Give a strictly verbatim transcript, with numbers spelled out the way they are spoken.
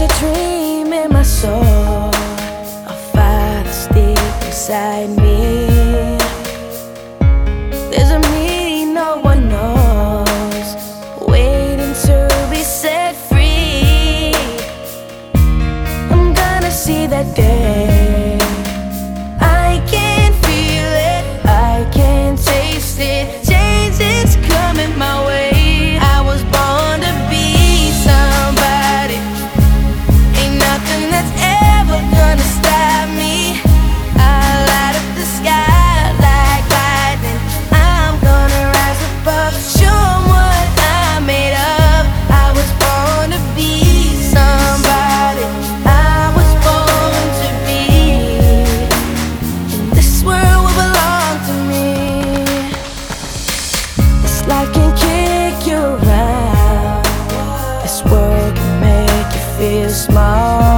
a dream in my soul, a fire that's deep inside me. There's a me no one knows, waiting to be set free. I'm gonna see that day. I can feel it, I can taste it. Change is coming my way. I was born to be somebody. Ain't nothing that's ever gonna stop me. I light up the sky like lightning. I'm gonna rise above, show 'em what I'm made of. I was born to be somebody. I was born to be, and this world will belong to me. This life can kick you around, this world can make you feel small.